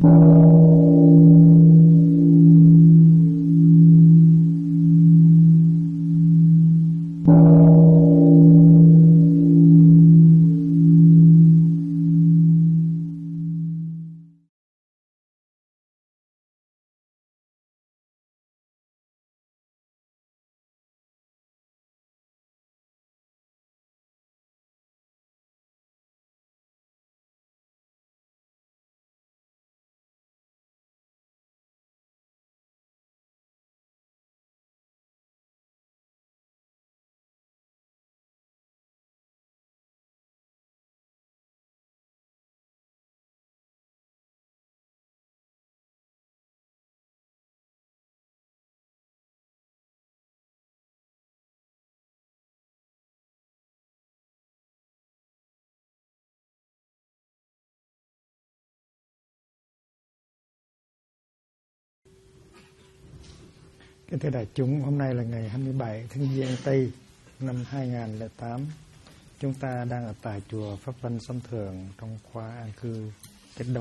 Kính thưa đại chúng, hôm nay là ngày 27 tháng Giêng Tây năm 2008. Chúng ta đang ở tại chùa Pháp Vân Sông Thường trong khóa an cư Kết Đông.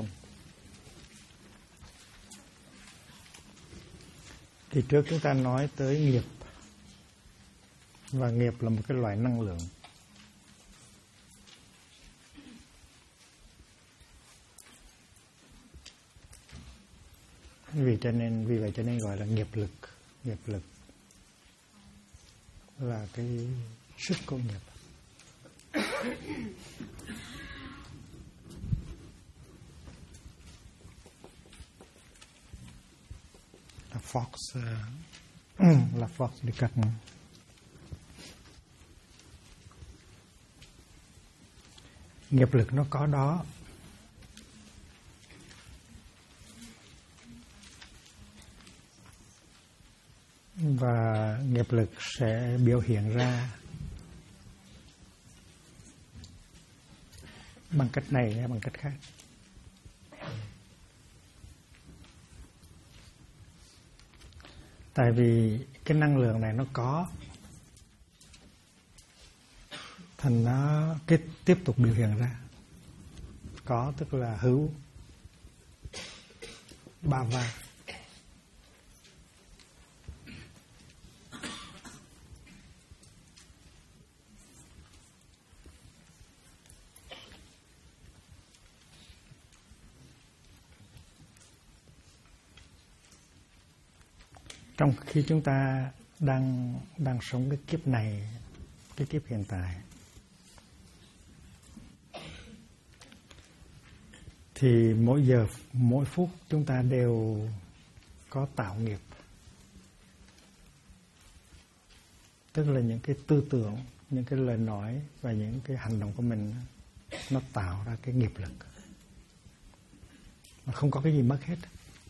Thì trước chúng ta nói tới nghiệp. Và nghiệp là một cái loại năng lượng. Vì vậy cho nên gọi là nghiệp lực. Nghiệp lực là cái sức của nghiệp. Là force, là force đi cắt. Nghiệp lực nó có đó. Và nghiệp lực sẽ biểu hiện ra bằng cách này hay bằng cách khác. Tại vì cái năng lượng này nó có, thành nó tiếp tục biểu hiện ra. Có tức là hữu, ba va. Trong khi chúng ta đang sống cái kiếp này, cái kiếp hiện tại, thì mỗi giờ, mỗi phút chúng ta đều có tạo nghiệp. Tức là những cái tư tưởng, những cái lời nói và những cái hành động của mình nó tạo ra cái nghiệp lực. Mà không có cái gì mất hết.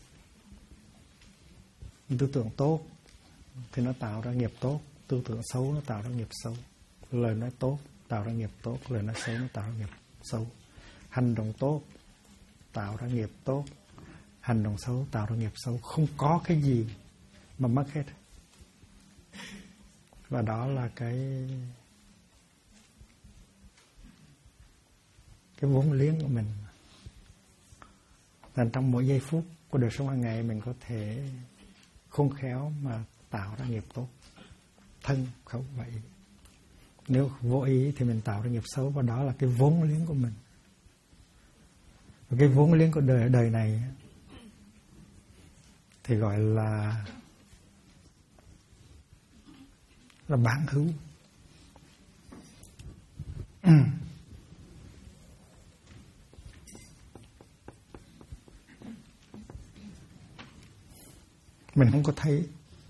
Tư tưởng tốt thì nó tạo ra nghiệp tốt, tư tưởng xấu nó tạo ra nghiệp xấu, lời nói tốt tạo ra nghiệp tốt, lời nói xấu nó tạo ra nghiệp xấu, hành động tốt tạo ra nghiệp tốt, hành động xấu tạo ra nghiệp xấu. Không có cái gì mà mất hết. Và đó là cái vốn liếng của mình. Nên trong mỗi giây phút của đời sống hàng ngày mình có thể khôn khéo mà tạo ra nghiệp tốt, thân, khẩu và ý. Nếu vô ý thì mình tạo ra nghiệp xấu, và đó là cái vốn liếng của mình. Và cái vốn liếng của đời này thì gọi là bản hữu. Mình không có thấy,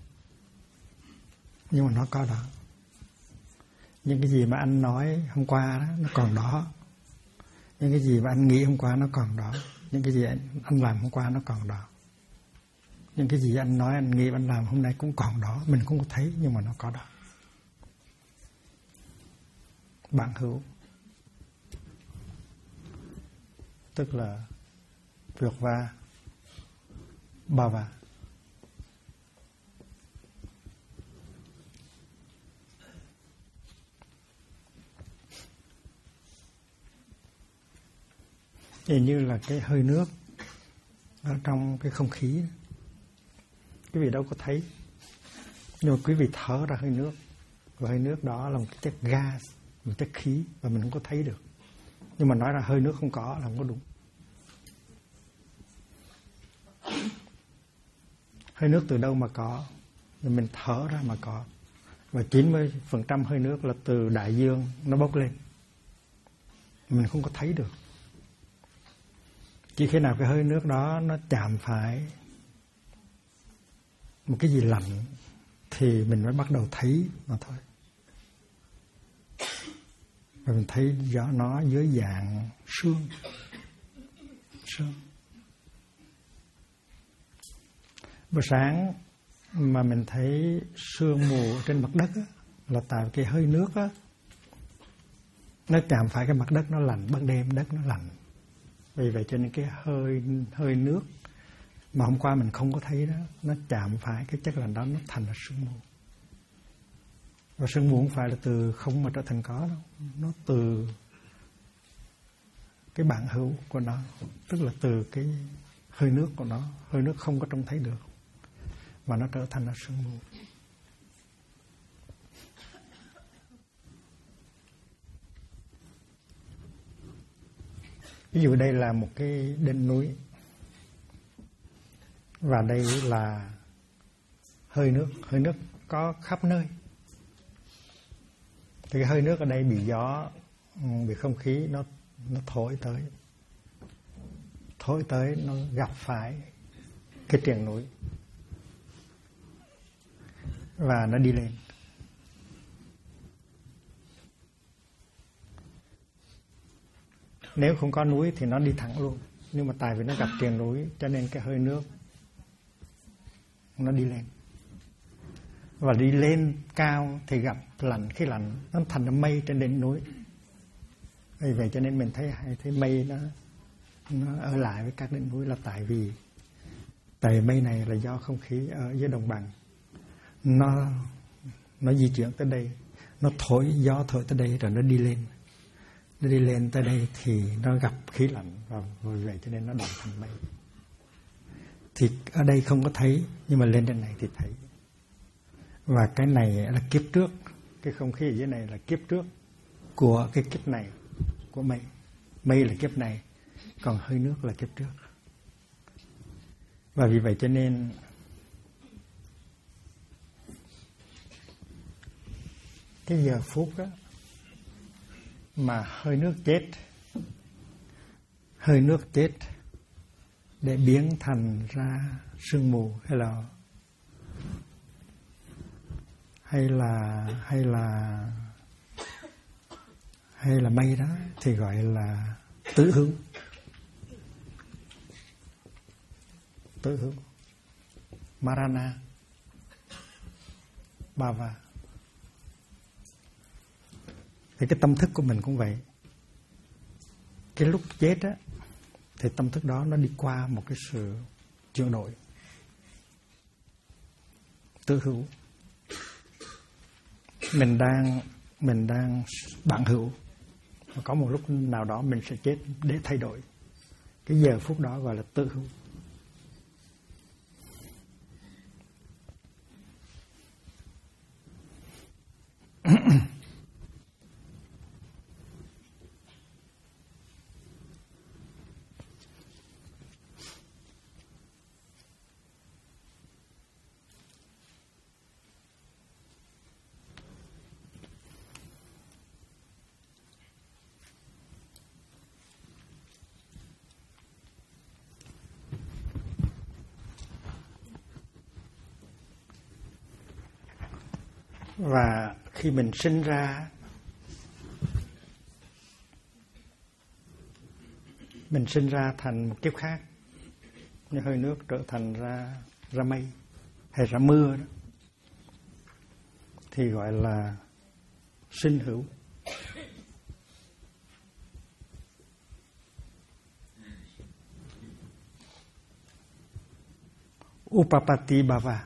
nhưng mà nó có đó. Những cái gì mà anh nói hôm qua đó, nó còn đó. Những cái gì mà anh nghĩ hôm qua nó còn đó. Những cái gì anh làm hôm qua nó còn đó. Những cái gì anh nói, anh nghĩ, anh làm hôm nay cũng còn đó. Mình không có thấy, nhưng mà nó có đó. Bản hữu tức là việc va, ba va. Thì như là cái hơi nước ở trong cái không khí. Quý vị đâu có thấy, nhưng mà quý vị thở ra hơi nước, và hơi nước đó là một cái chất gas, một chất khí, và mình không có thấy được. Nhưng mà nói ra hơi nước không có là không có đúng. Hơi nước từ đâu mà có? Mình thở ra mà có. Và 90% hơi nước là từ đại dương nó bốc lên, mình không có thấy được. Chỉ khi nào cái hơi nước đó nó chạm phải một cái gì lạnh thì mình mới bắt đầu thấy mà thôi. Và mình thấy rõ nó dưới dạng sương. Buổi sáng mà mình thấy sương mù trên mặt đất á, là tại cái hơi nước á, nó chạm phải cái mặt đất nó lạnh, ban đêm đất nó lạnh. Vì vậy cho nên cái hơi nước mà hôm qua mình không có thấy đó, nó chạm phải cái chất lạnh đó, nó thành là sương mù. Và sương mù không phải là từ không mà trở thành có đâu, nó từ cái bản hữu của nó, tức là từ cái hơi nước của nó. Hơi nước không có trông thấy được và nó trở thành là sương mù. Ví dụ đây là một cái đỉnh núi, và đây là hơi nước có khắp nơi. Thì cái hơi nước ở đây bị gió, bị không khí nó thổi tới, nó gặp phải cái triền núi và nó đi lên. Nếu không có núi thì nó đi thẳng luôn, nhưng mà tại vì nó gặp triền núi cho nên cái hơi nước nó đi lên. Và đi lên cao thì gặp lạnh, khí lạnh nó thành ra mây trên đỉnh núi. Vì vậy cho nên mình thấy mây nó ở lại với các đỉnh núi là tại vì mây này là do không khí ở dưới đồng bằng nó di chuyển tới đây, nó gió thổi tới đây rồi nó đi lên. Nó đi lên tới đây thì nó gặp khí lạnh, và vì vậy cho nên nó đọng thành mây. Thì ở đây không có thấy, nhưng mà lên trên này thì thấy. Và cái này là kiếp trước, cái không khí ở dưới này là kiếp trước của cái kiếp này của mây. Mây là kiếp này, còn hơi nước là kiếp trước. Và vì vậy cho nên cái giờ phút đó mà hơi nước chết để biến thành ra sương mù hay là mây đó thì gọi là tứ hữu Marana Bhava. Thì cái tâm thức của mình cũng vậy. Cái lúc chết á thì tâm thức đó nó đi qua một cái sự chuyển đổi tứ hữu. Mình đang bản hữu, và có một lúc nào đó mình sẽ chết để thay đổi. Cái giờ phút đó gọi là tứ hữu. Và khi mình sinh ra thành một kiếp khác, như hơi nước trở thành ra mây hay ra mưa đó, thì gọi là sinh hữu. Upapati Bhava.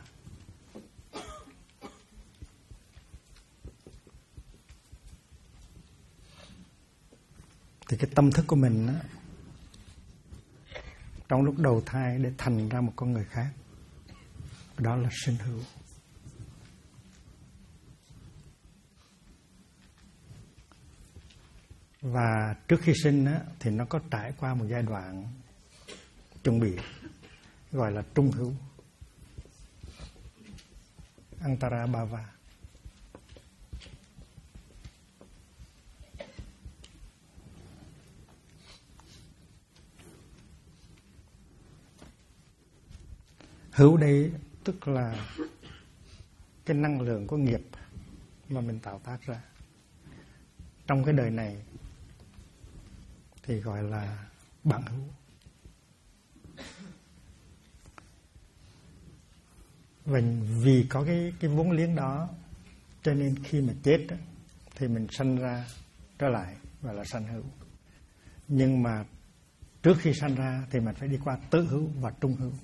Thì cái tâm thức của mình á, trong lúc đầu thai để thành ra một con người khác. Đó là sinh hữu. Và trước khi sinh á, thì nó có trải qua một giai đoạn chuẩn bị gọi là trung hữu, Antara Bhava. Hữu đây tức là cái năng lượng của nghiệp mà mình tạo tác ra trong cái đời này thì gọi là bản hữu. Và vì có cái vốn liếng đó cho nên khi mà chết thì mình sanh ra trở lại gọi là sanh hữu. Nhưng mà trước khi sanh ra thì mình phải đi qua tứ hữu và trung hữu.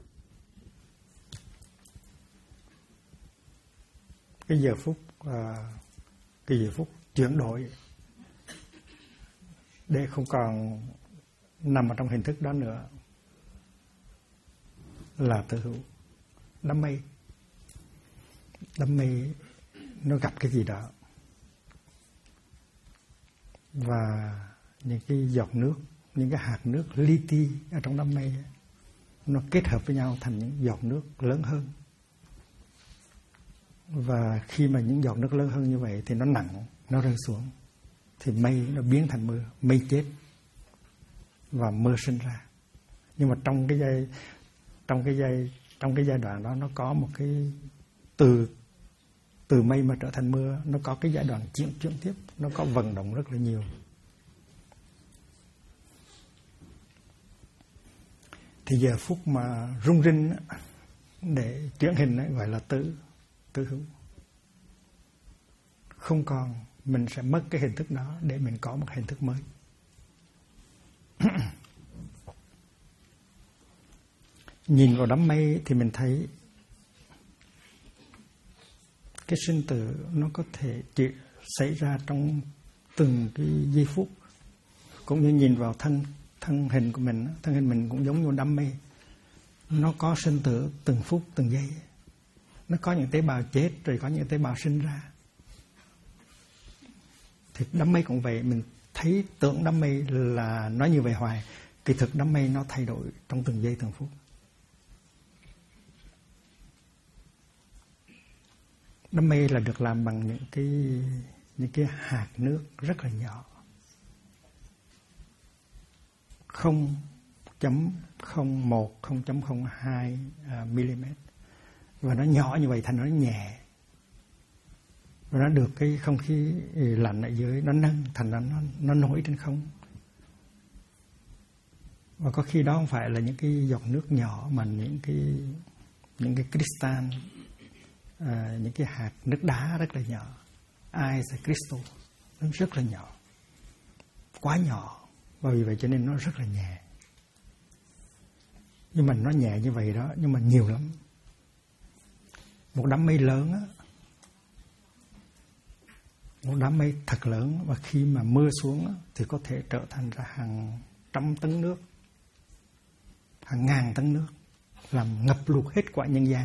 Cái giờ phút chuyển đổi để không còn nằm ở trong hình thức đó nữa là tứ hữu. Đám mây nó gặp cái gì đó, và những cái giọt nước, những cái hạt nước li ti ở trong đám mây nó kết hợp với nhau thành những giọt nước lớn hơn. Và khi mà những giọt nước lớn hơn như vậy thì nó nặng, nó rơi xuống thì mây nó biến thành mưa, mây chết và mưa sinh ra. Nhưng mà trong cái giai đoạn đó nó có một cái từ mây mà trở thành mưa, nó có cái giai đoạn chuyển tiếp, nó có vận động rất là nhiều. Thì giờ phút mà rung rinh để chuyển hình gọi là tứ hữu. Không còn, mình sẽ mất cái hình thức đó để mình có một hình thức mới. Nhìn vào đám mây thì mình thấy cái sinh tử nó có thể chỉ xảy ra trong từng cái giây phút. Cũng như nhìn vào thân hình của mình, thân hình mình cũng giống như đám mây. Nó có sinh tử từng phút, từng giây. Nó có những tế bào chết rồi có những tế bào sinh ra. Thì đám mây cũng vậy, mình thấy tưởng đám mây là nói như vậy hoài, kỳ thực đám mây nó thay đổi trong từng giây từng phút. Đám mây là được làm bằng những cái hạt nước rất là nhỏ, 0.01, 0.02 mm, và nó nhỏ như vậy thành nó nhẹ, và nó được cái không khí lạnh ở dưới nó nâng thành nó nổi trên không. Và có khi đó không phải là những cái giọt nước nhỏ mà những cái crystal, những cái hạt nước đá rất là nhỏ, ice crystal, nó rất là nhỏ, quá nhỏ, và vì vậy cho nên nó rất là nhẹ. Nhưng mà nó nhẹ như vậy đó, nhưng mà nhiều lắm. Một đám mây lớn á, một đám mây thật lớn, và khi mà mưa xuống á, thì có thể trở thành ra hàng trăm tấn nước, hàng ngàn tấn nước, làm ngập lụt hết quả nhân gian.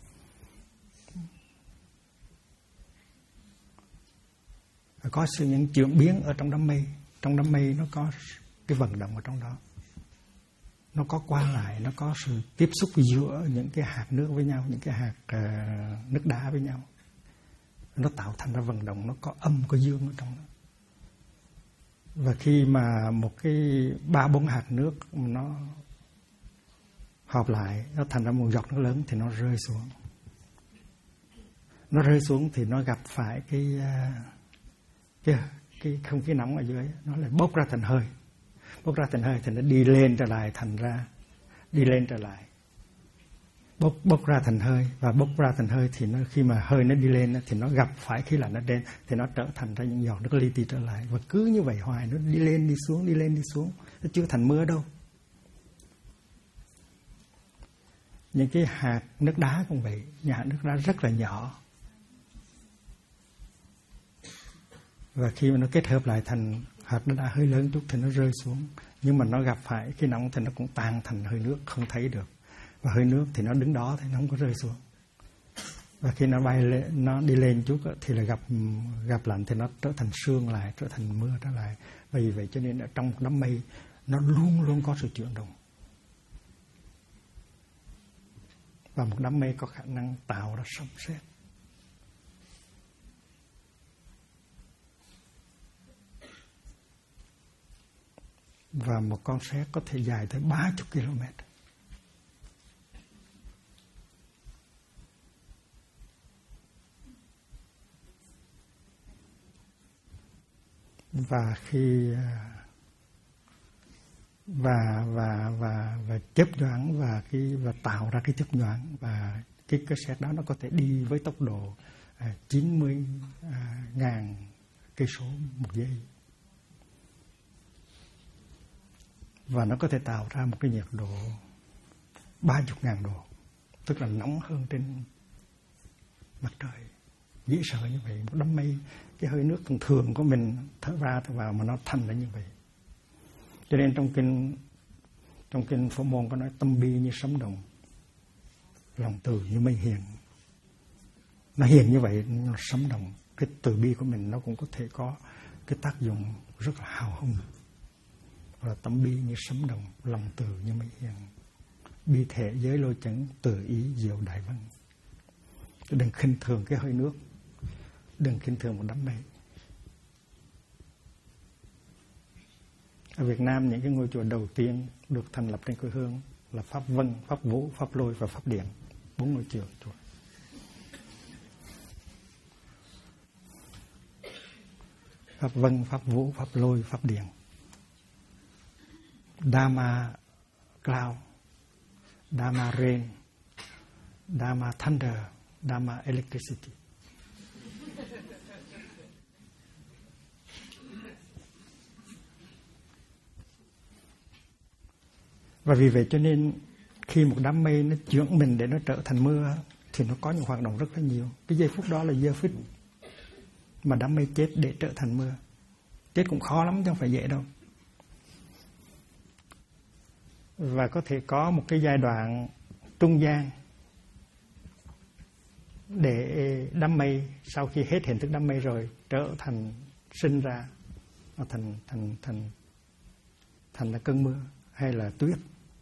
Có sự những chuyển biến ở trong đám mây. Trong đám mây nó có cái vận động ở trong đó, nó có qua lại, nó có sự tiếp xúc giữa những cái hạt nước với nhau, những cái hạt nước đá với nhau, nó tạo thành ra vận động, nó có âm có dương ở trong đó. Và khi mà một cái 3-4 hạt nước nó hợp lại, nó thành ra một giọt nước lớn thì nó rơi xuống. Nó rơi xuống thì nó gặp phải cái không khí nóng ở dưới, nó lại bốc ra thành hơi. Bốc ra thành hơi thì nó đi lên trở lại, thành ra đi lên trở lại. Bốc ra thành hơi, và bốc ra thành hơi thì nó, khi mà hơi nó đi lên thì nó gặp phải khí lạnh ở trên thì nó trở thành ra những giọt nước li ti trở lại, và cứ như vậy hoài, nó đi lên đi xuống, đi lên đi xuống, nó chưa thành mưa đâu. Những cái hạt nước đá cũng vậy, những hạt nước đá rất là nhỏ, và khi mà nó kết hợp lại thành hạt nước đá hơi lớn chút thì nó rơi xuống, Nhưng mà nó gặp phải khi nóng thì nó cũng tan thành hơi nước không thấy được. Và hơi nước thì nó đứng đó thì nó không có rơi xuống. Và khi nó bay lên, nó đi lên chút thì là gặp lạnh thì nó trở thành sương lại, trở thành mưa trở lại. Và vì vậy cho nên ở trong một đám mây nó luôn luôn có sự chuyển động. Và một đám mây có khả năng tạo ra sấm sét. Và một con sét có thể dài tới 30 km. Và khi và chớp nhoáng và tạo ra cái chớp nhoáng, và cái sét đó nó có thể đi với tốc độ 90.000 cây số một giây. Và nó có thể tạo ra một cái nhiệt độ 30.000 độ, tức là nóng hơn trên mặt trời. Dễ sợ như vậy. Một đám mây, cái hơi nước thường thường của mình thở ra thở vào mà nó thành ra như vậy. Cho nên trong kinh Phổ Môn có nói tâm bi như sấm động, lòng từ như mây hiền. Nó hiền như vậy, nó sấm động. Cái từ bi của mình nó cũng có thể có cái tác dụng rất là hào hùng. Là tâm bi như sấm động, lòng từ như mây hiền. Bi thể giới lôi chấn, từ ý diệu đại văn. Đừng khinh thường cái hơi nước, đừng khinh thường một đám mây. Ở Việt Nam, những cái ngôi chùa đầu tiên được thành lập trên quê hương là Pháp Vân, Pháp Vũ, Pháp Lôi và Pháp Điện. 4 ngôi chùa. Pháp Vân, Pháp Vũ, Pháp Lôi, Pháp Điện. Dharma Cloud, Dharma Rain, Dharma Thunder, Dharma Electricity. Và vì vậy cho nên khi một đám mây nó chuyển mình để nó trở thành mưa thì nó có những hoạt động rất là nhiều. Cái giây phút đó là giây phút mà đám mây chết để trở thành mưa. Chết cũng khó lắm chứ không phải dễ đâu. Và có thể có một cái giai đoạn trung gian để đám mây sau khi hết hình thức đám mây rồi trở thành sinh ra thành là cơn mưa hay là tuyết.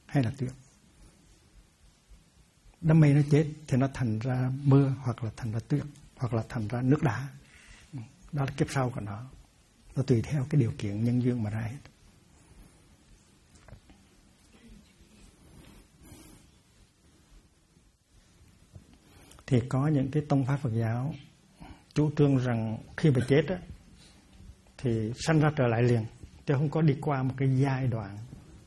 Đám mây nó chết thì nó thành ra mưa hoặc là thành ra tuyết hoặc là thành ra nước đá. Đó là kiếp sau của nó. Nó tùy theo cái điều kiện nhân duyên mà ra hết. Thì có những cái tông pháp Phật giáo chủ trương rằng khi mà chết á, thì sanh ra trở lại liền, chứ không có đi qua một cái giai đoạn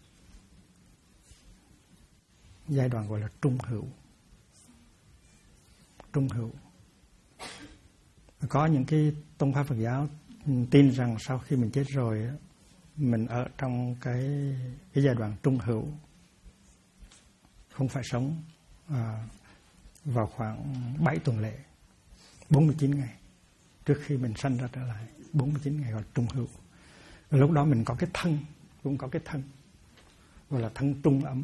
gọi là trung hữu. Có những cái tông pháp Phật giáo tin rằng sau khi mình chết rồi á, mình ở trong cái giai đoạn trung hữu, không phải sống vào khoảng 7 tuần lễ, 49 ngày trước khi mình sanh ra trở lại. 49 ngày gọi là trung hữu. Và lúc đó mình có cái thân, cũng có cái thân gọi là thân trung ấm.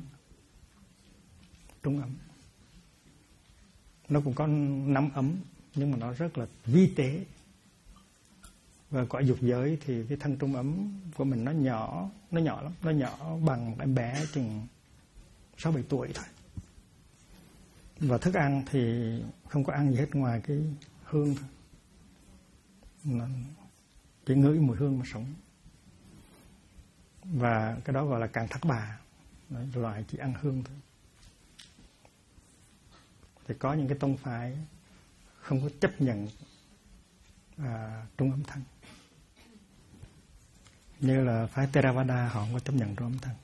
Nó cũng có 5 ấm nhưng mà nó rất là vi tế. Và cõi dục giới thì cái thân trung ấm của mình nó nhỏ lắm, nó nhỏ bằng một em bé chừng 6-7 tuổi thôi. Và thức ăn thì không có ăn gì hết ngoài cái hương thôi. Chỉ ngửi mùi hương mà sống. Và cái đó gọi là càng thác bà, loại chỉ ăn hương thôi. Thì có những cái tông phái không có chấp nhận trung ấm thân. Như là phái Theravada họ không có chấp nhận trung ấm thân.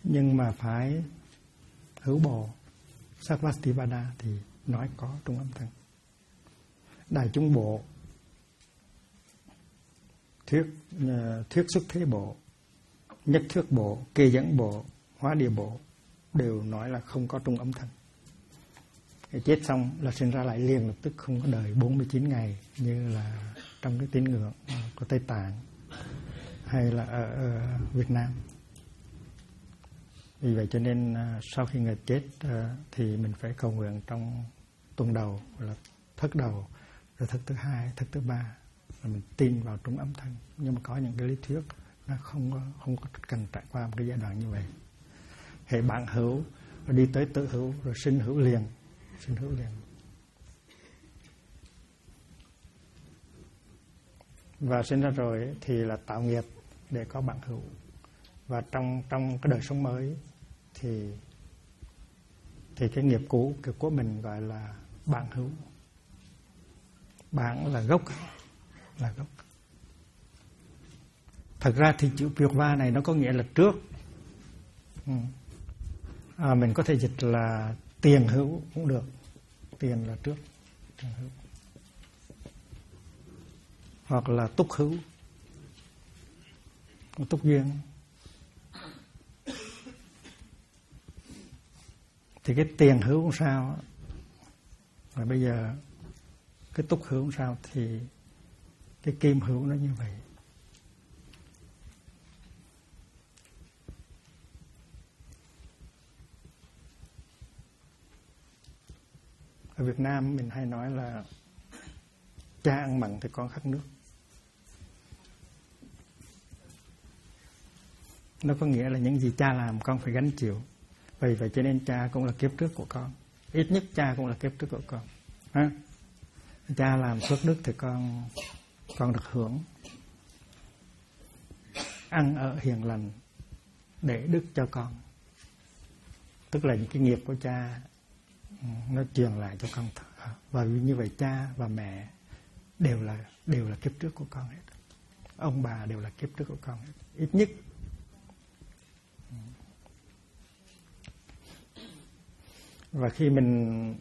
Nhưng mà phải hữu bộ Sarvastivada thì nói có trung âm thanh. Đại chúng bộ, thuyết xuất thế bộ, nhất thuyết bộ, kê dẫn bộ, hóa địa bộ đều nói là không có trung âm thanh. Cái chết xong là sinh ra lại liền lập tức, không có đợi 49 ngày như là trong cái tín ngưỡng của Tây Tạng hay là ở Việt Nam. Vì vậy cho nên sau khi người chết thì mình phải cầu nguyện trong tuần đầu là thức đầu, rồi thức thứ hai, thức thứ ba là mình tin vào trung âm thanh. Nhưng mà có những cái lý thuyết nó không có cần trải qua một cái giai đoạn như vậy. Hệ bạn hữu rồi đi tới tự hữu rồi sinh hữu liền. Và sinh ra rồi thì là tạo nghiệp để có bạn hữu. Và trong cái đời sống mới thì cái nghiệp cũ của mình gọi là bạn hữu. Bạn là gốc. Thật ra thì chữ Vyurva này nó có nghĩa là trước. Mình có thể dịch là tiền hữu cũng được. Tiền là trước, tiền hữu. Hoặc là túc hữu, túc duyên. Thì cái tiền hữu cũng sao, và bây giờ cái túc hữu cũng sao, thì cái kim hữu nó như vậy. Ở Việt Nam mình hay nói là cha ăn mặn thì con khát nước. Nó có nghĩa là những gì cha làm con phải gánh chịu. Vậy cho nên cha cũng là kiếp trước của con. Ít nhất cha cũng là kiếp trước của con. Ha? Cha làm phước đức thì con được hưởng. Ăn ở hiền lành để đức cho con. Tức là những cái nghiệp của cha nó truyền lại cho con. Và như vậy cha và mẹ đều là kiếp trước của con hết. Ông bà đều là kiếp trước của con hết. Ít nhất. Và khi mình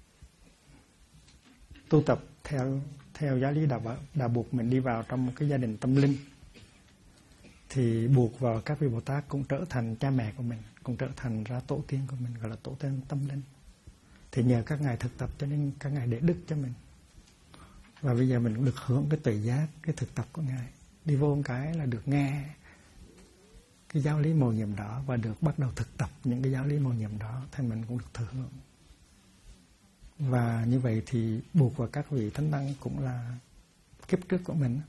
tu tập theo giáo lý đạo buộc, mình đi vào trong một cái gia đình tâm linh thì buộc vào các vị Bồ Tát cũng trở thành cha mẹ của mình, cũng trở thành ra tổ tiên của mình, gọi là tổ tiên tâm linh. Thì nhờ các ngài thực tập cho nên các ngài để đức cho mình. Và bây giờ mình cũng được hưởng cái tuệ giác, cái thực tập của ngài. Đi vô một cái là được nghe cái giáo lý mầu nhiệm đó và được bắt đầu thực tập những cái giáo lý mầu nhiệm đó, thì mình cũng được thừa hưởng. Và như vậy thì buộc vào các vị thánh tăng cũng là kiếp trước của mình.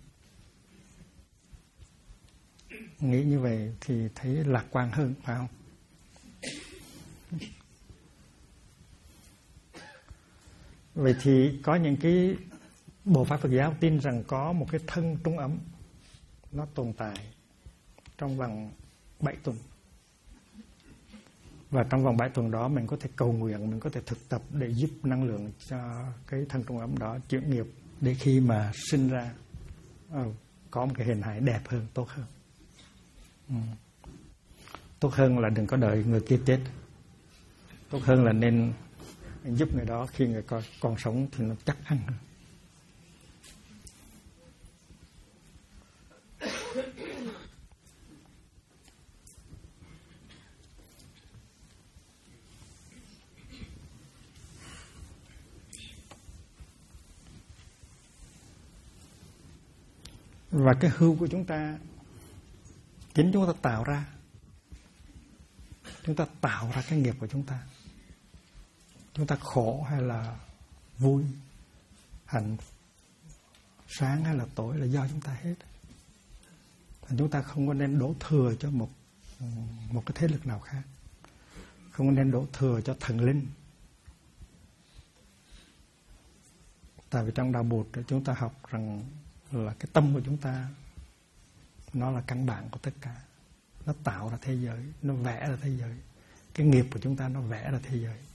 Nghĩ như vậy thì thấy lạc quan hơn, phải không? Vậy thì có những cái bộ pháp Phật giáo tin rằng có một cái thân trung ấm nó tồn tại trong vòng 7 tuần. Và trong vòng 7 tuần đó mình có thể cầu nguyện, mình có thể thực tập để giúp năng lượng cho cái thân trung ấm đó chuyển nghiệp, để khi mà sinh ra có một cái hình hài đẹp hơn, tốt hơn. Tốt hơn là đừng có đợi người kia chết. Tốt hơn là nên giúp người đó khi người còn sống thì nó chắc ăn hơn. Và cái hưu của chúng ta chính chúng ta tạo ra. Chúng ta tạo ra cái nghiệp của chúng ta. Chúng ta khổ hay là vui, hạnh, sáng hay là tối là do chúng ta hết. Thành chúng ta không có nên đổ thừa cho một cái thế lực nào khác. Không có nên đổ thừa cho thần linh. Tại vì trong đạo Bụt chúng ta học rằng là cái tâm của chúng ta nó là căn bản của tất cả. Nó tạo ra thế giới, nó vẽ ra thế giới. Cái nghiệp của chúng ta nó vẽ ra thế giới.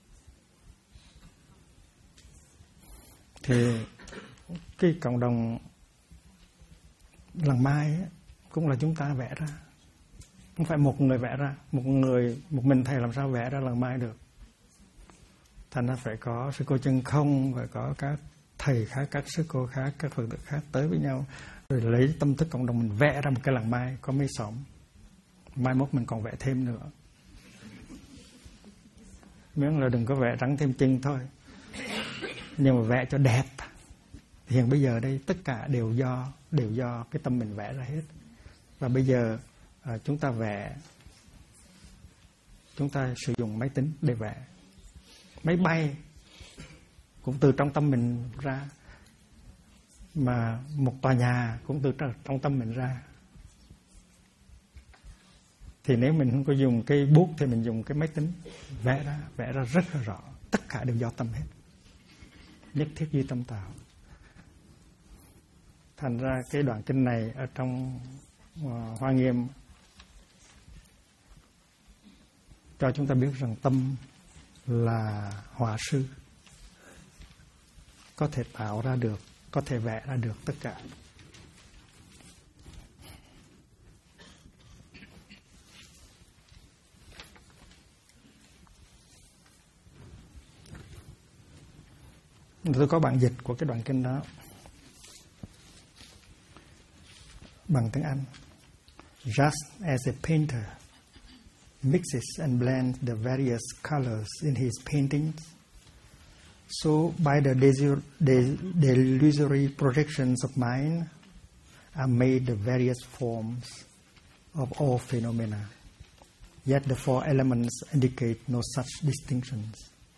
Thì cái cộng đồng làng Mai ấy, cũng là chúng ta vẽ ra. Không phải một người vẽ ra, một mình thầy làm sao vẽ ra làng mai được. Thành ra phải có sư cô Chân Không, phải có các thầy khác, các sư cô khác, các Phật tử khác tới với nhau, rồi lấy tâm thức cộng đồng mình vẽ ra một cái làng mai có mấy xóm. Mai mốt mình còn vẽ thêm nữa. Miễn là đừng có vẽ trắng thêm chân thôi, nhưng mà vẽ cho đẹp. Hiện bây giờ đây tất cả đều do cái tâm mình vẽ ra hết. Và bây giờ chúng ta vẽ, chúng ta sử dụng máy tính để vẽ. Máy bay cũng từ trong tâm mình ra, mà một tòa nhà cũng từ trong tâm mình ra. Thì nếu mình không có dùng cây bút thì mình dùng cái máy tính vẽ ra rất là rõ. Tất cả đều do tâm hết, nhất thiết duy tâm tạo. Thành ra cái đoạn kinh này ở trong Hoa Nghiêm cho chúng ta biết rằng tâm là họa sư, có thể tạo ra được, có thể vẽ ra được tất cả. Tôi có bản dịch của cái đoạn kinh đó bằng tiếng Anh. Just as a painter mixes and blends the various colors in his paintings, so by the delusory projections of mind are made the various forms of all phenomena. Yet the four elements indicate no such distinctions.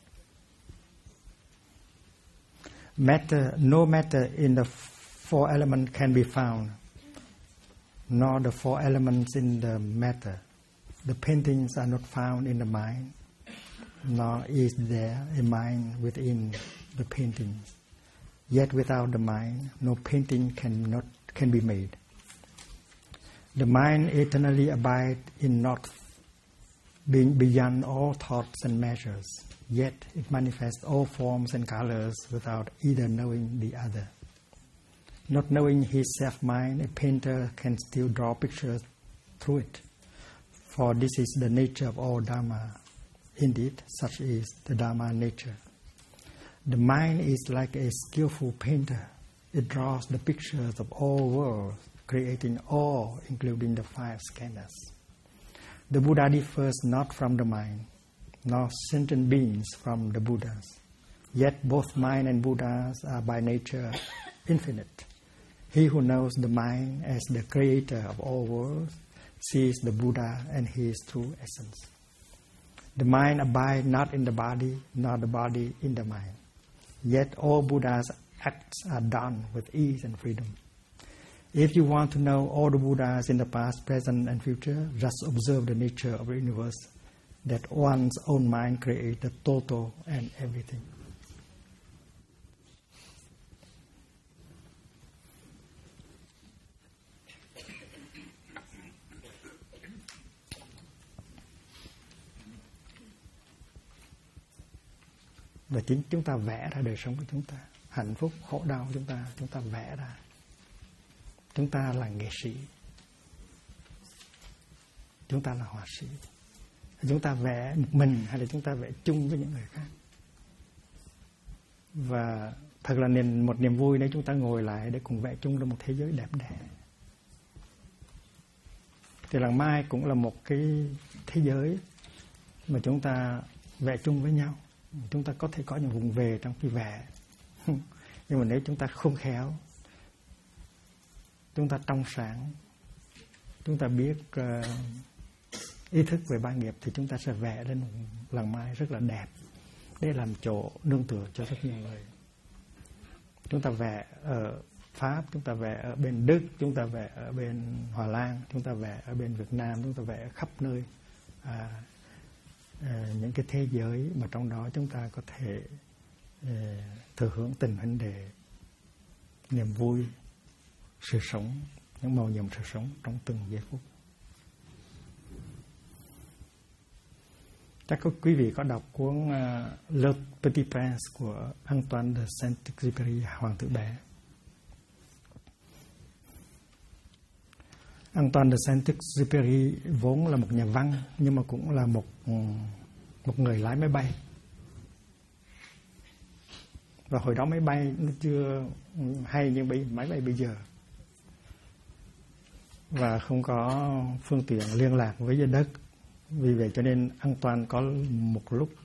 No matter in the four elements can be found, nor the four elements in the matter. The paintings are not found in the mind, nor is there a mind within the paintings. Yet without the mind, no painting can be made. The mind eternally abides in not being beyond all thoughts and measures. Yet it manifests all forms and colors without either knowing the other. Not knowing his self-mind, a painter can still draw pictures through it. For this is the nature of all Dharma. Indeed, such is the Dharma nature. The mind is like a skillful painter. It draws the pictures of all worlds, creating all, including the five skandhas. The Buddha differs not from the mind, nor sentient beings from the Buddhas. Yet both mind and Buddhas are by nature infinite. He who knows the mind as the creator of all worlds sees the Buddha and his true essence. The mind abides not in the body, nor the body in the mind. Yet all Buddhas' acts are done with ease and freedom. If you want to know all the Buddhas in the past, present, and future, just observe the nature of the universe, that one's own mind creates the total and everything. Và chính chúng ta vẽ ra đời sống của chúng ta, hạnh phúc, khổ đau chúng ta vẽ ra. Chúng ta là nghệ sĩ, chúng ta là họa sĩ. Chúng ta vẽ một mình hay là chúng ta vẽ chung với những người khác. Và thật là một niềm vui nếu chúng ta ngồi lại để cùng vẽ chung ra một thế giới đẹp đẽ. Thì làng Mai cũng là một cái thế giới mà chúng ta vẽ chung với nhau. Chúng ta có thể có những vùng về trong khi vẽ. Nhưng mà nếu chúng ta không khéo, chúng ta trong sáng, chúng ta biết ý thức về ba nghiệp, thì chúng ta sẽ vẽ lên một làng Mai rất là đẹp để làm chỗ nương tựa cho rất nhiều người. Chúng ta vẽ ở Pháp, chúng ta vẽ ở bên Đức, chúng ta vẽ ở bên Hòa Lan, chúng ta vẽ ở bên Việt Nam, chúng ta vẽ khắp nơi. Những cái thế giới mà trong đó chúng ta có thể thừa hưởng tình huynh đệ, niềm vui, sự sống, những màu nhiệm sự sống trong từng giây phút. Chắc có quý vị có đọc cuốn Le Petit Prince của Antoine de Saint-Exupéry, Hoàng tử bé. Antoine de Saint-Exupéry vốn là một nhà văn, nhưng mà cũng là một người lái máy bay. Và hồi đó máy bay nó chưa hay như máy bay bây giờ, và không có phương tiện liên lạc với dưới đất. Vì vậy cho nên Antoine có một lúc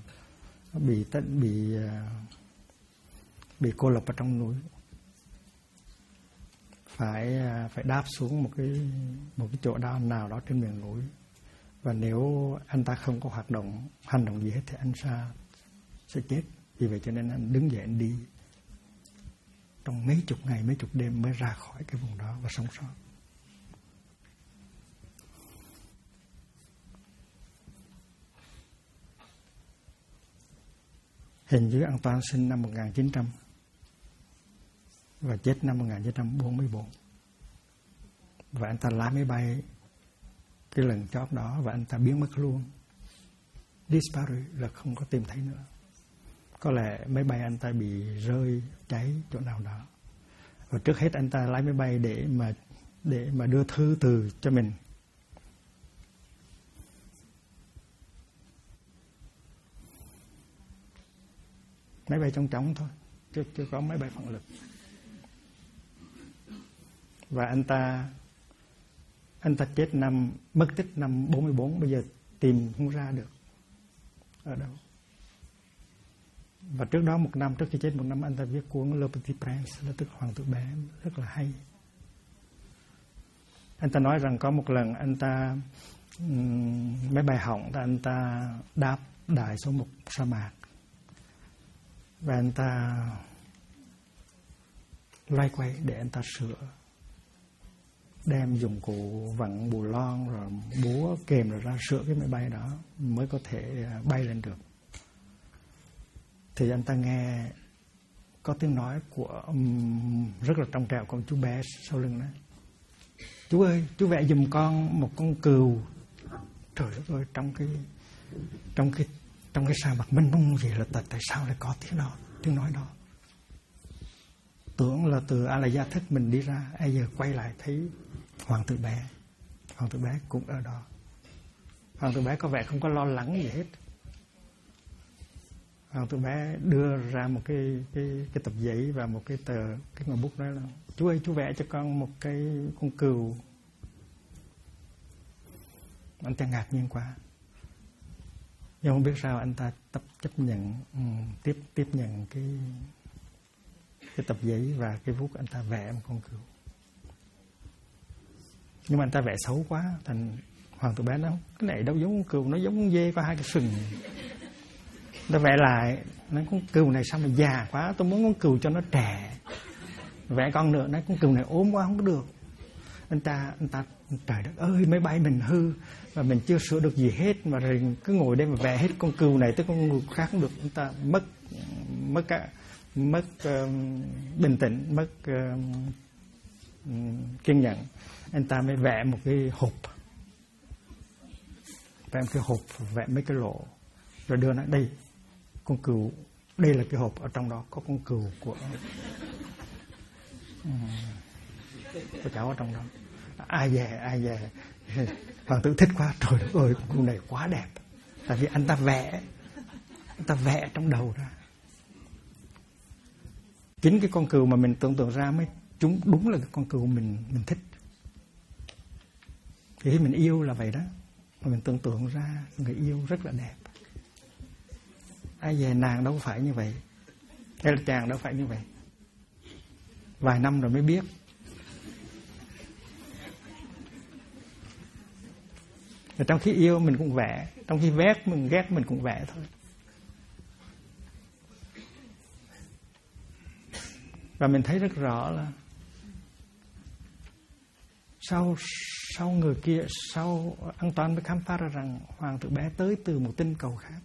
bị cô lập ở trong núi, phải đáp xuống một cái chỗ nào đó trên miền núi. Và nếu anh ta không có hành động gì hết thì anh sẽ chết. Vì vậy cho nên anh đứng dậy, anh đi trong mấy chục ngày, mấy chục đêm mới ra khỏi cái vùng đó và sống sót. Hình như Antoine sinh năm 1900 và chết năm 1944. Và anh ta lái máy bay cái lần chót đó và anh ta biến mất luôn. Disparu là không có tìm thấy nữa. Có lẽ máy bay anh ta bị rơi, cháy chỗ nào đó. Và trước hết anh ta lái máy bay để mà đưa thư từ cho mình. Máy bay trống thôi, chưa có máy bay phản lực. Và anh ta mất tích năm 44, bây giờ tìm không ra được ở đâu. Và trước đó trước khi chết một năm, anh ta viết cuốn Le Petit Prince, là tức Hoàng tử bé, rất là hay. Anh ta nói rằng có một lần anh ta máy bay hỏng, anh ta đáp đại xuống một sa mạc. Và anh ta loay quay để anh ta sửa, đem dụng cụ vặn bù lon rồi búa kềm rồi ra sửa cái máy bay đó mới có thể bay lên được. Thì anh ta nghe có tiếng nói của rất là trong trẻo con chú bé sau lưng đó: "Chú ơi, chú vẽ giùm con một con cừu." Trời đất ơi, trong cái sa mạc mênh mông vậy là tại sao lại có tiếng nói đó? Tưởng là từ A La Gia Thức mình đi ra, ai giờ quay lại thấy hoàng tử bé cũng ở đó. Hoàng tử bé có vẻ không có lo lắng gì hết. Hoàng tử bé đưa ra một cái tập giấy và một cái ngòi bút, nói là: "Chú ơi, chú vẽ cho con một cái con cừu." Anh ta ngạc nhiên quá, nhưng không biết sao anh ta chấp nhận tiếp nhận cái tập giấy và cái bút, anh ta vẽ một con cừu. Nhưng mà anh ta vẽ xấu quá, thành hoàng tử bé nói: "Cái này đâu giống con cừu, nó giống con dê có hai cái sừng." Anh ta vẽ lại, nói: "Con cừu này sao mà già quá, tôi muốn con cừu cho nó trẻ." Vẽ con nữa, nói: "Con cừu này ốm quá, không có được." Anh ta trời đất ơi, máy bay mình hư và mình chưa sửa được gì hết, mà rồi cứ ngồi đây mà vẽ hết con cừu này tới con cừu khác không được. Anh ta mất bình tĩnh, mất kiên nhẫn. Anh ta mới vẽ một cái hộp, vẽ mấy cái lỗ, rồi đưa nó: "Đây, con cừu, đây là cái hộp, ở trong đó có con cừu của cháu ở trong đó." Ai về hoàng tử thích quá, trời đất ơi, con cừu này quá đẹp. Tại vì anh ta vẽ trong đầu ra. Chính cái con cừu mà mình tưởng tượng ra mới đúng là cái con cừu mình thích. Thì mình yêu là vậy đó, mà mình tưởng tượng ra người yêu rất là đẹp. Ai về nàng đâu phải như vậy, hay là chàng đâu phải như vậy. Vài năm rồi mới biết. Và trong khi yêu mình cũng vẽ, trong khi ghét mình cũng vẽ thôi. Và mình thấy rất rõ là sau người kia, sau Antoine mới khám phá ra rằng hoàng tử bé tới từ một tinh cầu khác.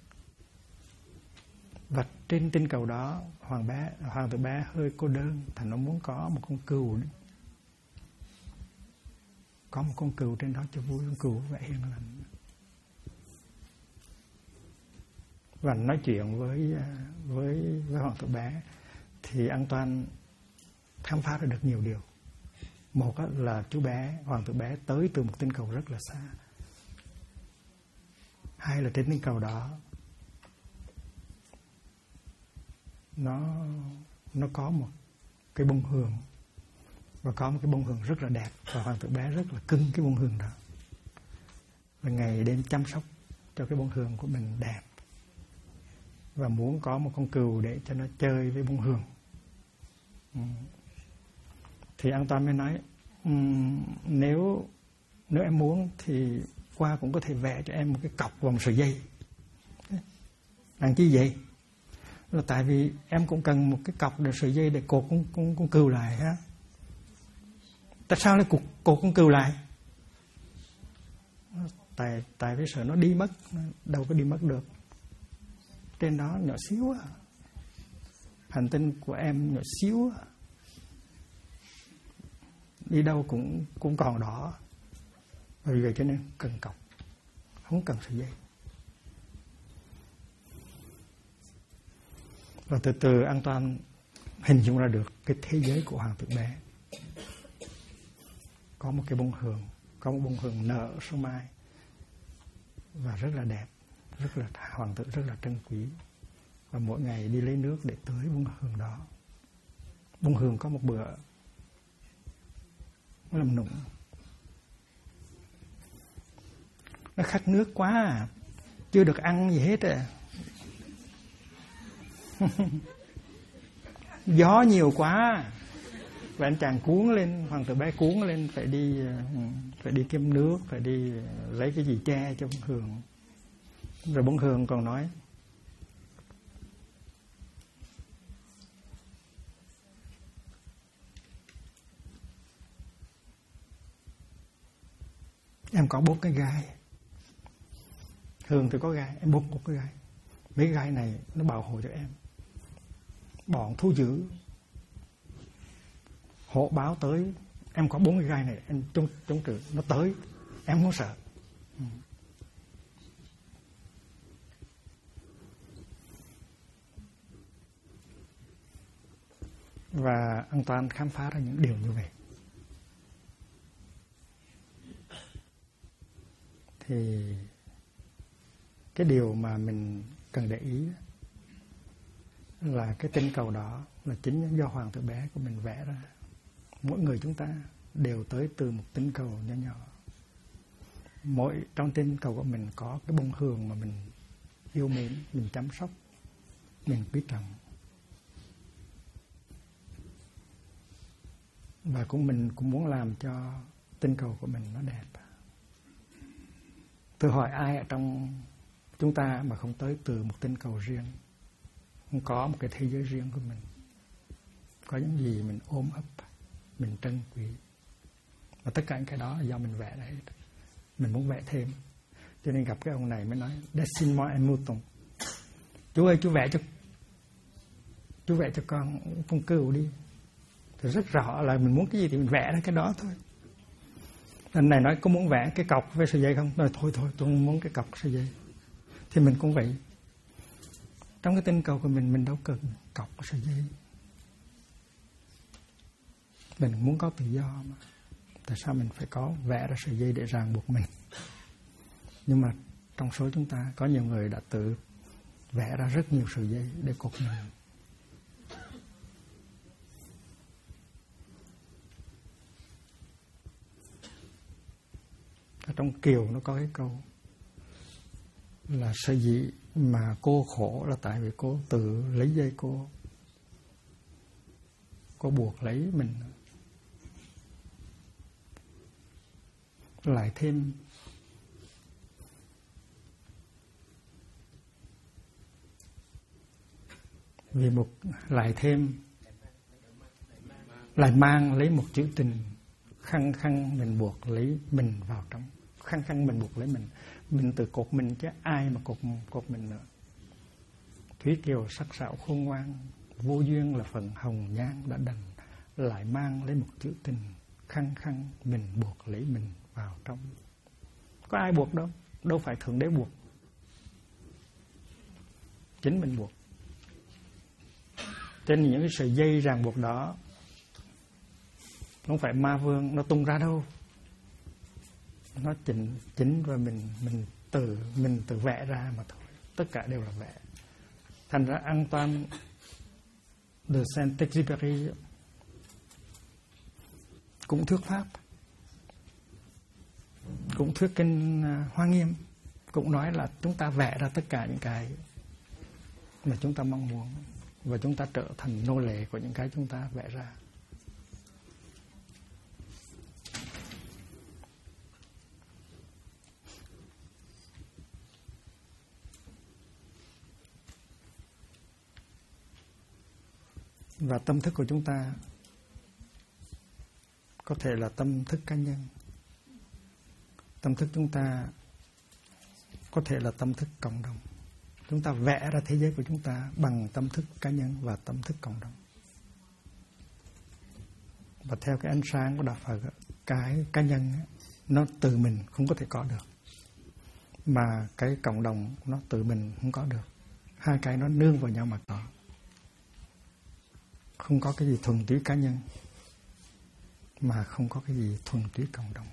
Và trên tinh cầu đó, hoàng tử bé hơi cô đơn, thành nó muốn có một con cừu. Có một con cừu trên đó cho vui, con cừu vậy hiền lành. Và nói chuyện với hoàng tử bé thì Antoine khám phá ra được nhiều điều. Một là chú bé, hoàng tử bé tới từ một tinh cầu rất là xa. Hai là trên tinh cầu đó nó có một cái bông hương, và có một cái bông hương rất là đẹp, và hoàng tử bé rất là cưng cái bông hương đó, và ngày đêm chăm sóc cho cái bông hương của mình đẹp, và muốn có một con cừu để cho nó chơi với bông hương. Thì anh Toàn mới nói, nếu em muốn thì qua cũng có thể vẽ cho em một cái cọc vòng sợi dây. Làm chi vậy? Là tại vì em cũng cần một cái cọc để sợi dây để cột con cừu lại ha. Tại sao lại cột con cừu lại? Tại vì sợ nó đi mất, đâu có đi mất được. Trên đó nhỏ xíu à. Hành tinh của em nhỏ xíu à. Đi đâu cũng còn đó. Vì vậy cho nên cần cọc, không cần sợi dây. Và từ từ an toàn hình dung ra được cái thế giới của hoàng tử bé. Có một cái bông hương nở số mai, và rất là đẹp, rất là hoàng tử rất là trân quý. Và mỗi ngày đi lấy nước để tưới bông hương đó. Bông hương có một bữa nó làm nụng, nó khát nước quá à, chưa được ăn gì hết à. Gió nhiều quá, và anh chàng cuốn lên, hoàng tử bé cuốn lên phải đi kiếm nước, phải đi lấy cái gì che cho bông hương. Rồi bông hương còn nói, em có 4 cái gai. Hương thì có gai, em 4 cái gai. Mấy gai này nó bảo hộ cho em. Bọn thú dữ, hộ báo tới, em có 4 cái gai này, em chống cự, nó tới, em không sợ. Và an toàn khám phá ra những điều như vậy. Thì cái điều mà mình cần để ý là cái tinh cầu đó là chính do hoàng tử bé của mình vẽ ra. Mỗi người chúng ta đều tới từ một tinh cầu nhỏ nhỏ. Trong tinh cầu của mình có cái bông hương mà mình yêu mến, mình chăm sóc, mình quý trọng. Và mình cũng muốn làm cho tinh cầu của mình nó đẹp. Tôi hỏi ai ở trong chúng ta mà không tới từ một tinh cầu riêng, không có một cái thế giới riêng của mình, có những gì mình ôm ấp, mình trân quý. Và tất cả những cái đó là do mình vẽ đấy. Mình muốn vẽ thêm. Cho nên gặp cái ông này mới nói, Dessin-moi un mouton. Chú ơi, chú vẽ cho con cừu đi. Thì rất rõ là mình muốn cái gì thì mình vẽ ra cái đó thôi. Anh này nói có muốn vẽ cái cọc với sợi dây không? Nói thôi tôi không muốn cái cọc sợi dây. Thì mình cũng vậy. Trong cái tinh cầu của mình đâu cần cọc sợi dây. Mình muốn có tự do mà. Tại sao mình phải có vẽ ra sợi dây để ràng buộc mình? Nhưng mà trong số chúng ta có nhiều người đã tự vẽ ra rất nhiều sợi dây để cột mình. Ở trong Kiều nó có cái câu là sở dĩ mà cô khổ là tại vì cô tự lấy dây cô buộc lấy mình. Lại thêm lại mang lấy một chữ tình, khăng mình buộc lấy mình vào trong, khăng mình buộc lấy mình tự cột mình chứ ai mà cột mình nữa. Thúy Kiều sắc sảo khôn ngoan, vô duyên là phần hồng nhan đã đành, lại mang lấy một chữ tình, khăng mình buộc lấy mình vào trong. Có ai buộc đâu, đâu phải Thượng Đế buộc, chính mình buộc. Trên những cái sợi dây ràng buộc đó Không phải ma vương nó tung ra đâu. Nó chính và mình tự vẽ ra mà thôi. Tất cả đều là vẽ. Thành ra Antoine de Saint-Exupéry cũng thuyết pháp, cũng thuyết kinh Hoa Nghiêm, cũng nói là chúng ta vẽ ra tất cả những cái mà chúng ta mong muốn, và chúng ta trở thành nô lệ của những cái chúng ta vẽ ra. Và tâm thức của chúng ta có thể là tâm thức cá nhân. Tâm thức chúng ta có thể là tâm thức cộng đồng. Chúng ta vẽ ra thế giới của chúng ta bằng tâm thức cá nhân và tâm thức cộng đồng. Và theo cái ánh sáng của Đạo Phật, cái cá nhân nó từ mình không có thể có được, mà cái cộng đồng nó từ mình không có được. Hai cái nó nương vào nhau mà có. Không có cái gì thuần túy cá nhân, mà không có cái gì thuần túy cộng đồng.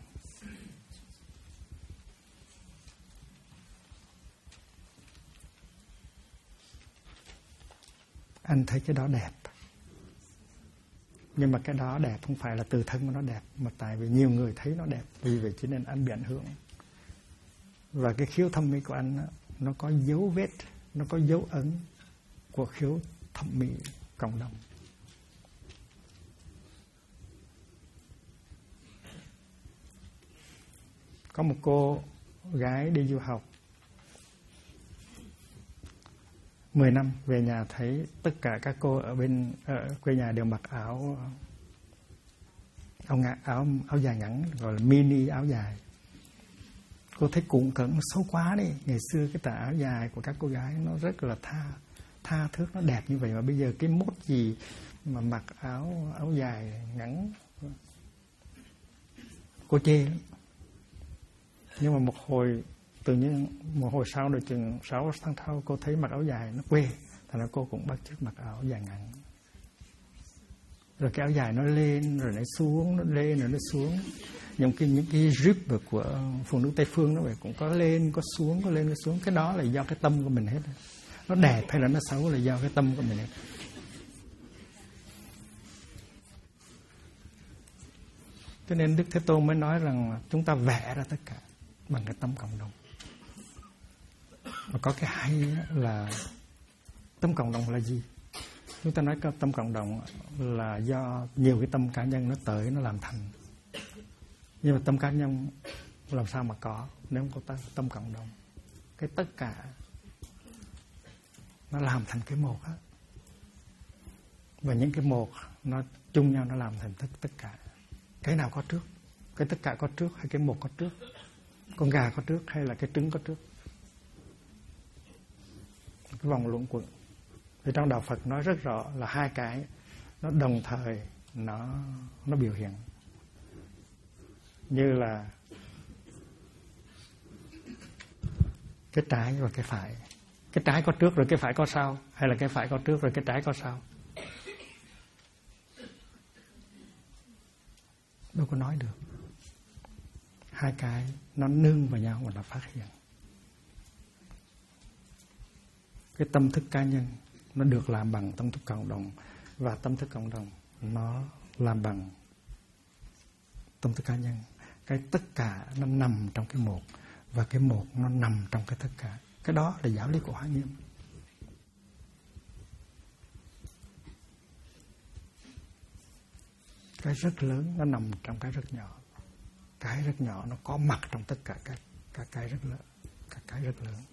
Anh thấy cái đó đẹp, nhưng mà cái đó đẹp không phải là từ thân mà nó đẹp, mà tại vì nhiều người thấy nó đẹp, vì vậy cho nên anh bị ảnh hưởng. Và cái khiếu thẩm mỹ của anh nó có dấu vết, nó có dấu ấn của khiếu thẩm mỹ cộng đồng. Có một cô gái đi du học 10 năm, về nhà thấy tất cả các cô ở quê nhà đều mặc áo dài ngắn, gọi là mini áo dài. Cô thấy cuộn cẩn xấu quá đi. Ngày xưa cái tà áo dài của các cô gái nó rất là tha thước, nó đẹp như vậy, mà bây giờ cái mốt gì mà mặc áo dài ngắn, cô chê lắm. Nhưng mà tự nhiên một hồi sau, được chừng 6 tháng sau, cô thấy mặc áo dài nó quê, thành ra cô cũng bắt chước mặc áo dài ngắn. Rồi cái áo dài nó lên rồi nó xuống, nó lên rồi nó xuống. Những cái rip của phụ nữ Tây phương nó vậy, cũng có lên có xuống, có lên có xuống. Cái đó là do cái tâm của mình hết. Nó đẹp hay là nó xấu là do cái tâm của mình hết. Cho nên Đức Thế Tôn mới nói rằng chúng ta vẽ ra tất cả bằng cái tâm cộng đồng. Và có cái hay là tâm cộng đồng là gì? Chúng ta nói cái tâm cộng đồng là do nhiều cái tâm cá nhân nó tới, nó làm thành. Nhưng mà tâm cá nhân làm sao mà có nếu không có tâm cộng đồng? Cái tất cả nó làm thành cái một á. Và những cái một nó chung nhau nó làm thành tất cả. Cái nào có trước? Cái tất cả có trước hay cái một có trước? Con gà có trước hay là cái trứng có trước? Cái vòng luẩn quẩn. Thì trong Đạo Phật nói rất rõ là hai cái nó đồng thời nó biểu hiện. Như là cái trái và cái phải. Cái trái có trước rồi cái phải có sau, hay là cái phải có trước rồi cái trái có sau? Đâu có nói được. Hai cái nó nương vào nhau mà nó phát hiện. Cái tâm thức cá nhân nó được làm bằng tâm thức cộng đồng, và tâm thức cộng đồng nó làm bằng tâm thức cá nhân. Cái tất cả nó nằm trong cái một, và cái một nó nằm trong cái tất cả. Cái đó là giáo lý của Hoa Nghiêm. Cái rất lớn nó nằm trong cái rất nhỏ. Cái rất nhỏ nó có mặt trong tất cả các cái rất lớn, các cái rất lớn.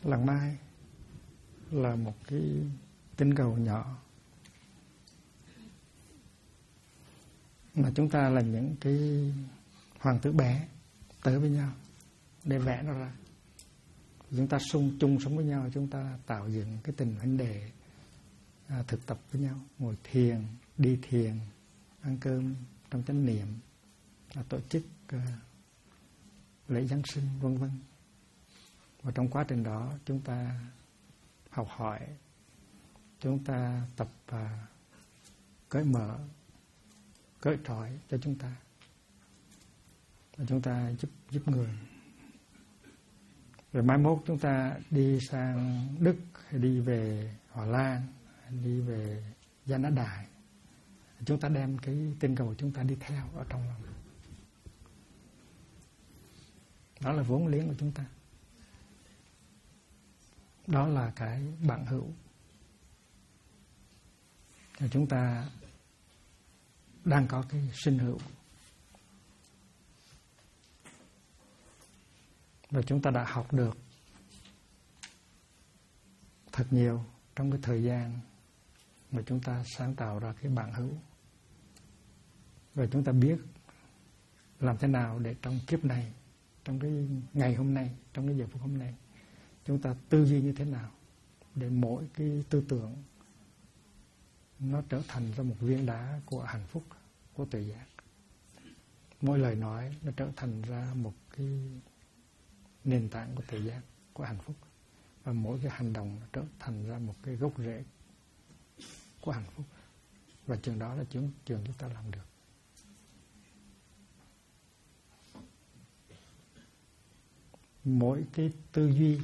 Làng Mai là một cái tinh cầu nhỏ mà chúng ta là những cái hoàng tử bé tới với nhau để vẽ nó ra. Chúng ta chung sống với nhau, chúng ta tạo dựng cái tình huynh đệ, thực tập với nhau, ngồi thiền, đi thiền, ăn cơm trong chánh niệm, tổ chức lễ Giáng sinh, vân vân. Và trong quá trình đó chúng ta học hỏi, chúng ta tập cởi mở, cởi trói cho chúng ta, và chúng ta giúp người. Rồi mai mốt chúng ta đi sang Đức, hay đi về Hòa Lan, hay đi về Gia Nã Đại, chúng ta đem cái tinh cầu của chúng ta đi theo ở trong lòng. Đó là vốn liếng của chúng ta. Đó là cái bạn hữu. Và chúng ta đang có cái sinh hữu. Và chúng ta đã học được thật nhiều trong cái thời gian mà chúng ta sáng tạo ra cái bạn hữu. Và chúng ta biết làm thế nào để trong kiếp này, trong cái ngày hôm nay, trong cái giờ phút hôm nay, chúng ta tư duy như thế nào để mỗi cái tư tưởng nó trở thành ra một viên đá của hạnh phúc, của tuệ giác. Mỗi lời nói nó trở thành ra một cái nền tảng của tuệ giác, của hạnh phúc. Và mỗi cái hành động nó trở thành ra một cái gốc rễ của hạnh phúc. Và chừng đó là chừng chúng ta làm được. Mỗi cái tư duy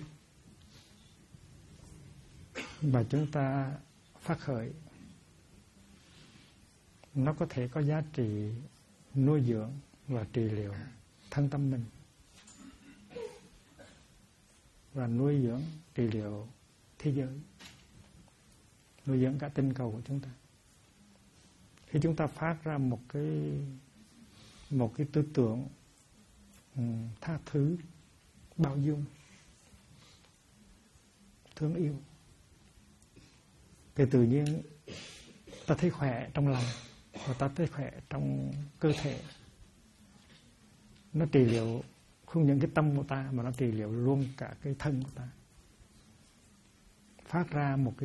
mà chúng ta phát khởi nó có thể có giá trị nuôi dưỡng và trị liệu thân tâm mình, và nuôi dưỡng trị liệu thế giới, nuôi dưỡng cả tinh cầu của chúng ta. Khi chúng ta phát ra một cái tư tưởng tha thứ, bao dung, thương yêu, thì tự nhiên ta thấy khỏe trong lòng, và ta thấy khỏe trong cơ thể. Nó trị liệu không những cái tâm của ta, mà nó trị liệu luôn cả cái thân của ta. Phát ra một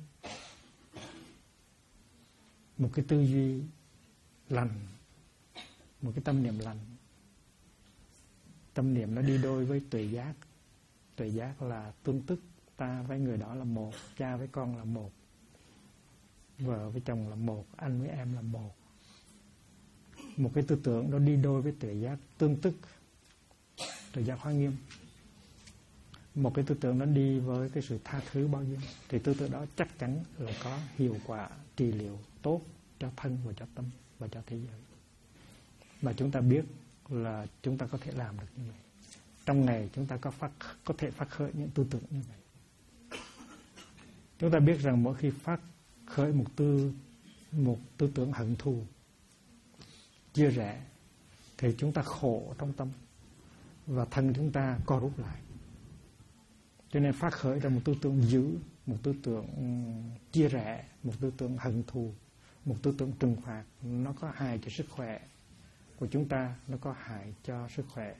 cái tư duy lành, một cái tâm niệm lành. Tâm niệm nó đi đôi với tuệ giác. Tuệ giác là tương tức, ta với người đó là một, cha với con là một, vợ với chồng là một, anh với em là một. Một cái tư tưởng nó đi đôi với tuệ giác tương tức, tuệ giác Hoa Nghiêm. Một cái tư tưởng nó đi với cái sự tha thứ, bao dung, thì tư tưởng đó chắc chắn là có hiệu quả trị liệu tốt cho thân và cho tâm và cho thế giới. Mà chúng ta biết là chúng ta có thể làm được như vậy. Trong ngày chúng ta có thể phát khởi những tư tưởng như vậy. Chúng ta biết rằng mỗi khi phát khởi một tư tưởng hận thù, chia rẽ, thì chúng ta khổ trong tâm và thân chúng ta co rút lại. Cho nên phát khởi ra một tư tưởng dữ, một tư tưởng chia rẽ, một tư tưởng hận thù, một tư tưởng trừng phạt, nó có hại cho sức khỏe của chúng ta, nó có hại cho sức khỏe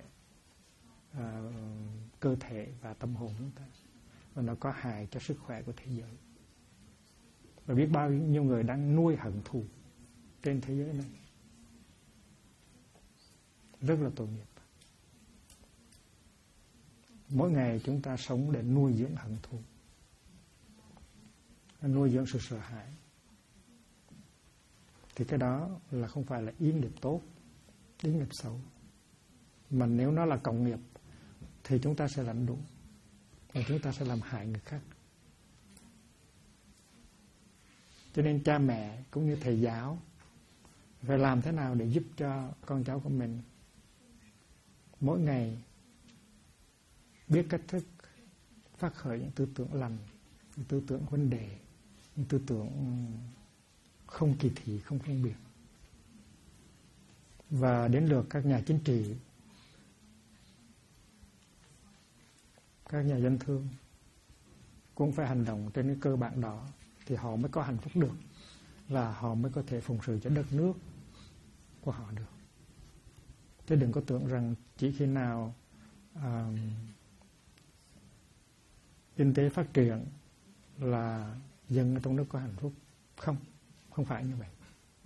cơ thể và tâm hồn chúng ta, và nó có hại cho sức khỏe của thế giới. Và biết bao nhiêu người đang nuôi hận thù trên thế giới này, rất là tội nghiệp. Mỗi ngày chúng ta sống để nuôi dưỡng hận thù, nuôi dưỡng sự sợ hãi, thì cái đó là không phải là yến nghiệp tốt, yến nghiệp xấu. Mà nếu nó là cộng nghiệp thì chúng ta sẽ làm đúng, và chúng ta sẽ làm hại người khác. Cho nên cha mẹ cũng như thầy giáo phải làm thế nào để giúp cho con cháu của mình mỗi ngày biết cách thức phát khởi những tư tưởng lành, những tư tưởng huynh đệ, những tư tưởng không kỳ thị, không phân biệt. Và đến lượt các nhà chính trị, các nhà dân thương, cũng phải hành động trên cái cơ bản đó thì họ mới có hạnh phúc được, và họ mới có thể phụng sự cho đất nước của họ được. Chứ đừng có tưởng rằng chỉ khi nào kinh tế phát triển là dân ở trong nước có hạnh phúc. Không phải như vậy.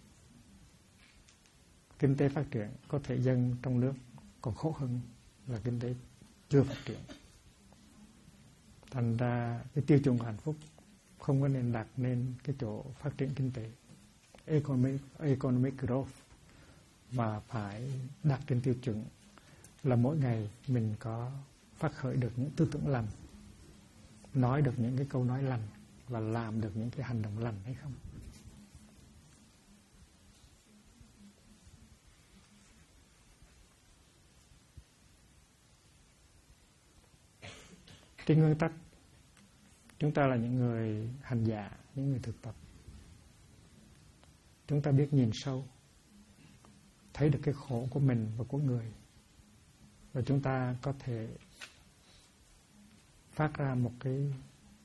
Kinh tế phát triển có thể dân trong nước còn khổ hơn là kinh tế chưa phát triển. Thành ra cái tiêu chuẩn của hạnh phúc không có nên đặt nên cái chỗ phát triển kinh tế, economic growth, mà phải đặt trên tiêu chuẩn là mỗi ngày mình có phát khởi được những tư tưởng lành, nói được những cái câu nói lành và làm được những cái hành động lành hay không. Trên nguyên tắc, chúng ta là những người hành giả, những người thực tập. Chúng ta biết nhìn sâu, thấy được cái khổ của mình và của người, và chúng ta có thể phát ra một cái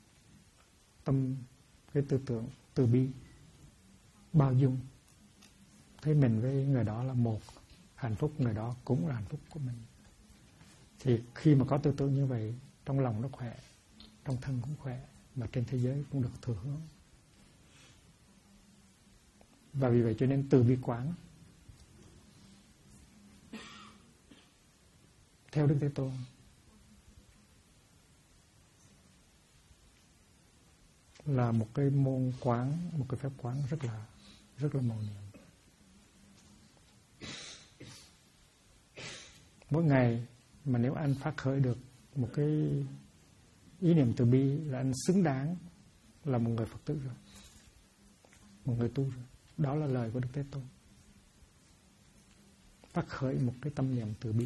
tư tưởng từ bi, bao dung, thấy mình với người đó là một, hạnh phúc người đó cũng là hạnh phúc của mình. Thì khi mà có tư tưởng như vậy, trong lòng nó khỏe, trong thân cũng khỏe, mà trên thế giới cũng được thừa hưởng. Và vì vậy cho nên từ bi quán theo Đức Thế Tôn là một cái môn quán, một cái phép quán rất là mầu nhiệm. Mỗi ngày mà nếu anh phát khởi được một cái ý niệm từ bi là anh xứng đáng là một người Phật tử rồi, một người tu rồi. Đó là lời của Đức Thế Tôn. Phát khởi một cái tâm niệm từ bi.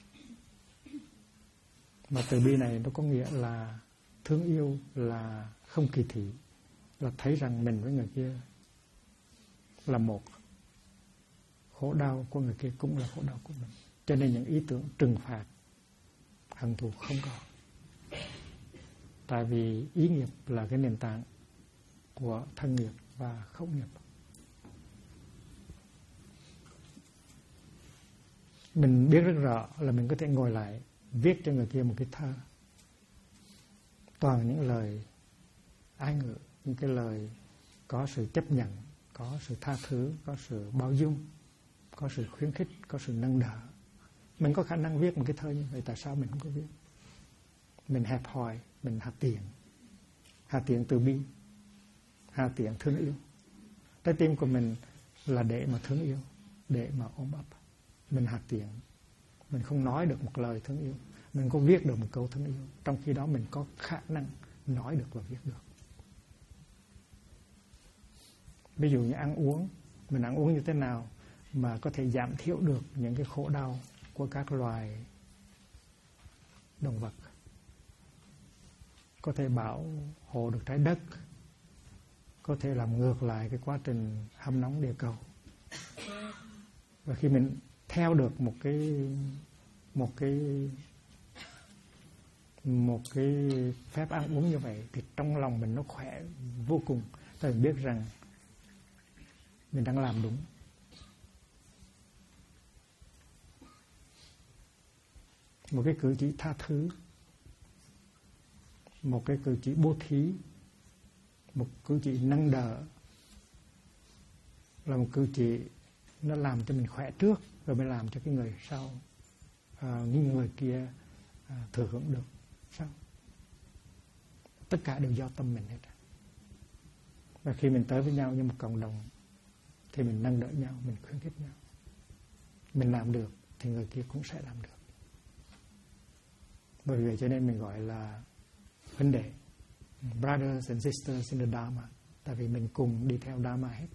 Mà từ bi này nó có nghĩa là thương yêu, là không kỳ thị, là thấy rằng mình với người kia là một, khổ đau của người kia cũng là khổ đau của mình. Cho nên những ý tưởng trừng phạt, hận thù không có. Tại vì ý nghiệp là cái nền tảng của thân nghiệp và khẩu nghiệp. Mình biết rất rõ là mình có thể ngồi lại viết cho người kia một cái thơ, toàn những lời ái ngữ, những cái lời có sự chấp nhận, có sự tha thứ, có sự bao dung, có sự khuyến khích, có sự nâng đỡ. Mình có khả năng viết một cái thơ như vậy, tại sao mình không có viết? Mình hẹp hòi, mình hạ tiện từ bi, hạ tiện thương yêu. Trái tim của mình là để mà thương yêu, để mà ôm ấp. Mình hạ tiện, mình không nói được một lời thương yêu, mình không viết được một câu thương yêu, trong khi đó mình có khả năng nói được và viết được. Ví dụ như ăn uống, mình ăn uống như thế nào mà có thể giảm thiểu được những cái khổ đau của các loài động vật, có thể bảo hộ được trái đất, có thể làm ngược lại cái quá trình hâm nóng địa cầu. Và khi mình theo được một cái phép ăn uống như vậy thì trong lòng mình nó khỏe vô cùng. Tại mình biết rằng mình đang làm đúng. Một cái cử chỉ tha thứ, một cái cử chỉ bố thí, một cử chỉ nâng đỡ là một cử chỉ nó làm cho mình khỏe trước, rồi mới làm cho cái người sau, những người kia thừa hưởng được sau. Tất cả đều do tâm mình hết. Và khi mình tới với nhau như một cộng đồng thì mình nâng đỡ nhau, mình khuyến khích nhau. Mình làm được thì người kia cũng sẽ làm được. Bởi vậy cho nên mình gọi là vấn đề brothers and sisters in the Dharma. Tại vì mình cùng đi theo Dharma hết.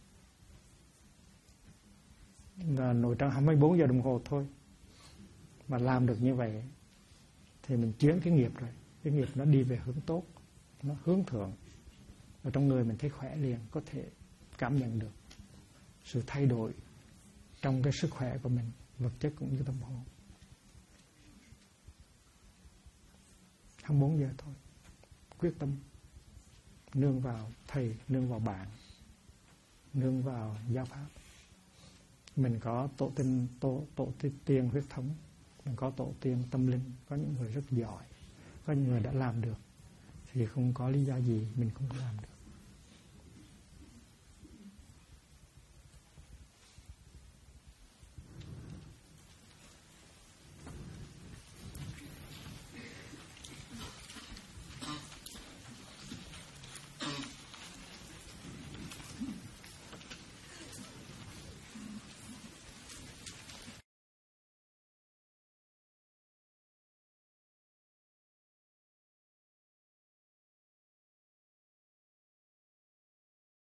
Và nội trong 24 giờ đồng hồ thôi mà làm được như vậy thì mình chuyển cái nghiệp rồi. Cái nghiệp nó đi về hướng tốt, nó hướng thượng. Và trong người mình thấy khỏe liền, có thể cảm nhận được sự thay đổi trong cái sức khỏe của mình, vật chất cũng như tâm hồn. 24 giờ thôi. quyết tâm, nương vào thầy, nương vào bạn, nương vào giáo pháp. Mình có tổ tiên huyết thống, mình có tổ tiên tâm linh, có những người rất giỏi, có những người đã làm được, thì không có lý do gì mình không làm được.